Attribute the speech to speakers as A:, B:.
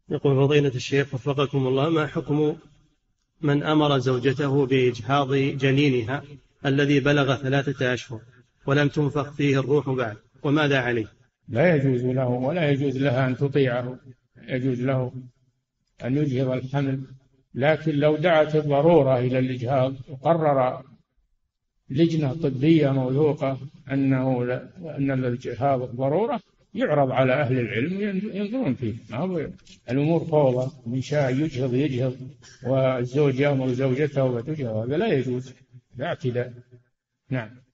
A: يقول فضيلة الشيخ وفقكم الله، ما حكم من أمر زوجته بإجهاض جنينها الذي بلغ 3 أشهر ولم تنفخ فيه الروح بعد، وماذا عليه؟
B: لا يجوز له ولا يجوز لها أن تطيعه، يجوز له أن يجهض الحمل، لكن لو دعت الضرورة إلى الإجهاض وقرر لجنة طبية موثوقة أن الإجهاض ضرورة، يعرض على أهل العلم ينظرون فيه. ما هو الأمور فوضى، من شاء يجهض يجهض والزوج يأمر زوجته وتجهض، هذا لا يجوز، لا اعتداء. نعم.